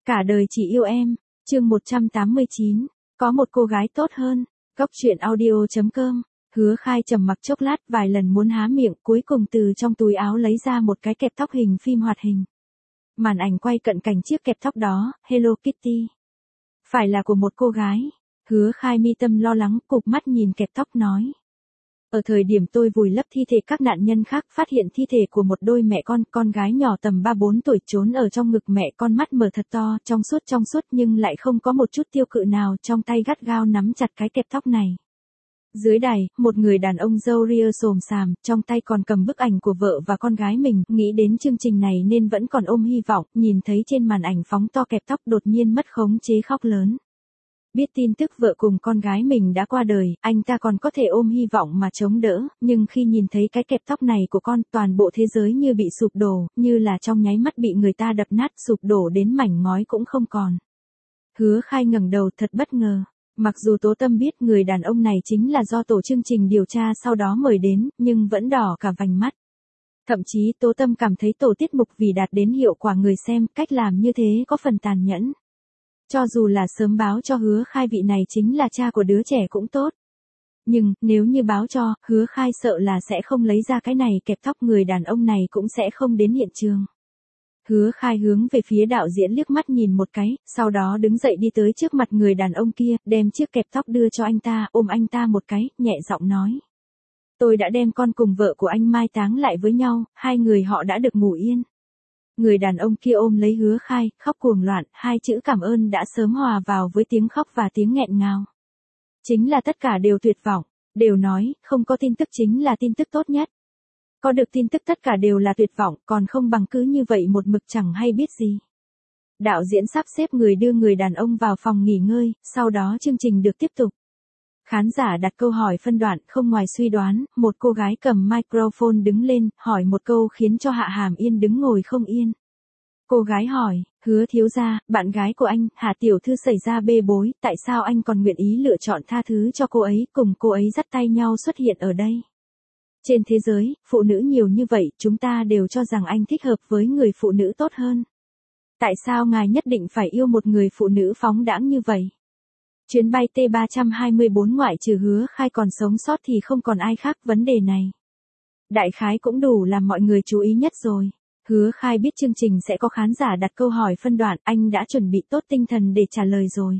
Cả đời chỉ yêu em, chương 189, có một cô gái tốt hơn, Góc truyện audio.com. Hứa Khai trầm mặc chốc lát, vài lần muốn há miệng, cuối cùng từ trong túi áo lấy ra một cái kẹp tóc hình phim hoạt hình. Màn ảnh quay cận cảnh chiếc kẹp tóc đó, Hello Kitty. Phải là của một cô gái. Hứa Khai mi tâm lo lắng, cụp mắt nhìn kẹp tóc nói. Ở thời điểm tôi vùi lấp thi thể các nạn nhân khác, phát hiện thi thể của một đôi mẹ con gái nhỏ tầm 3-4 tuổi trốn ở trong ngực mẹ, con mắt mở thật to, trong suốt nhưng lại không có một chút tiêu cự nào, trong tay gắt gao nắm chặt cái kẹp tóc này. Dưới đài, một người đàn ông râu ria xồm xàm, trong tay còn cầm bức ảnh của vợ và con gái mình, nghĩ đến chương trình này nên vẫn còn ôm hy vọng, nhìn thấy trên màn ảnh phóng to kẹp tóc đột nhiên mất khống chế khóc lớn. Biết tin tức vợ cùng con gái mình đã qua đời, anh ta còn có thể ôm hy vọng mà chống đỡ, nhưng khi nhìn thấy cái kẹp tóc này của con, toàn bộ thế giới như bị sụp đổ, như là trong nháy mắt bị người ta đập nát, sụp đổ đến mảnh ngói cũng không còn. Hứa Khai ngẩng đầu thật bất ngờ. Mặc dù Tố Tâm biết người đàn ông này chính là do tổ chương trình điều tra sau đó mời đến, nhưng vẫn đỏ cả vành mắt. Thậm chí Tố Tâm cảm thấy tổ tiết mục vì đạt đến hiệu quả người xem, cách làm như thế có phần tàn nhẫn. Cho dù là sớm báo cho Hứa Khai vị này chính là cha của đứa trẻ cũng tốt. Nhưng, nếu như báo cho, Hứa Khai sợ là sẽ không lấy ra cái này kẹp tóc, người đàn ông này cũng sẽ không đến hiện trường. Hứa Khai hướng về phía đạo diễn liếc mắt nhìn một cái, sau đó đứng dậy đi tới trước mặt người đàn ông kia, đem chiếc kẹp tóc đưa cho anh ta, ôm anh ta một cái, nhẹ giọng nói. Tôi đã đem con cùng vợ của anh mai táng lại với nhau, hai người họ đã được ngủ yên. Người đàn ông kia ôm lấy Hứa Khai, khóc cuồng loạn, hai chữ cảm ơn đã sớm hòa vào với tiếng khóc và tiếng nghẹn ngào. Chính là tất cả đều tuyệt vọng, đều nói, không có tin tức chính là tin tức tốt nhất. Có được tin tức tất cả đều là tuyệt vọng, còn không bằng cứ như vậy một mực chẳng hay biết gì. Đạo diễn sắp xếp người đưa người đàn ông vào phòng nghỉ ngơi, sau đó chương trình được tiếp tục. Khán giả đặt câu hỏi phân đoạn, không ngoài suy đoán, một cô gái cầm microphone đứng lên, hỏi một câu khiến cho Hạ Hàm Yên đứng ngồi không yên. Cô gái hỏi, Hứa thiếu gia, bạn gái của anh, Hạ tiểu thư xảy ra bê bối, tại sao anh còn nguyện ý lựa chọn tha thứ cho cô ấy, cùng cô ấy dắt tay nhau xuất hiện ở đây? Trên thế giới, phụ nữ nhiều như vậy, chúng ta đều cho rằng anh thích hợp với người phụ nữ tốt hơn. Tại sao ngài nhất định phải yêu một người phụ nữ phóng đãng như vậy? Chuyến bay T324 ngoại trừ Hứa Khai còn sống sót thì không còn ai khác, vấn đề này. Đại khái cũng đủ làm mọi người chú ý nhất rồi. Hứa Khai biết chương trình sẽ có khán giả đặt câu hỏi phân đoạn, anh đã chuẩn bị tốt tinh thần để trả lời rồi.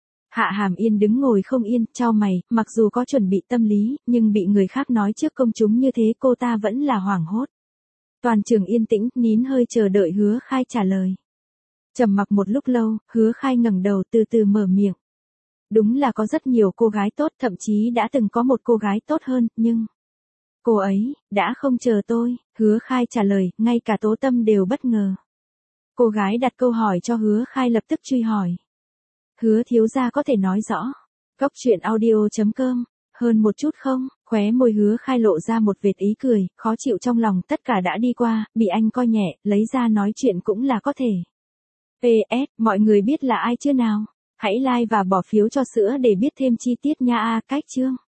Hạ Hàm Yên đứng ngồi không yên, chau mày, mặc dù có chuẩn bị tâm lý, nhưng bị người khác nói trước công chúng như thế cô ta vẫn là hoảng hốt. Toàn trường yên tĩnh, nín hơi chờ đợi Hứa Khai trả lời. Trầm mặc một lúc lâu, Hứa Khai ngẩng đầu từ từ mở miệng. Đúng là có rất nhiều cô gái tốt, thậm chí đã từng có một cô gái tốt hơn, nhưng... Cô ấy, đã không chờ tôi, Hứa Khai trả lời, ngay cả Tố Tâm đều bất ngờ. Cô gái đặt câu hỏi cho Hứa Khai lập tức truy hỏi. Hứa thiếu gia có thể nói rõ. Góc truyện audio.com, hơn một chút không? Khóe môi Hứa Khai lộ ra một vệt ý cười, khó chịu trong lòng, tất cả đã đi qua, bị anh coi nhẹ, lấy ra nói chuyện cũng là có thể. PS, mọi người biết là ai chưa nào? Hãy like và bỏ phiếu cho sữa để biết thêm chi tiết nha. Cách chương.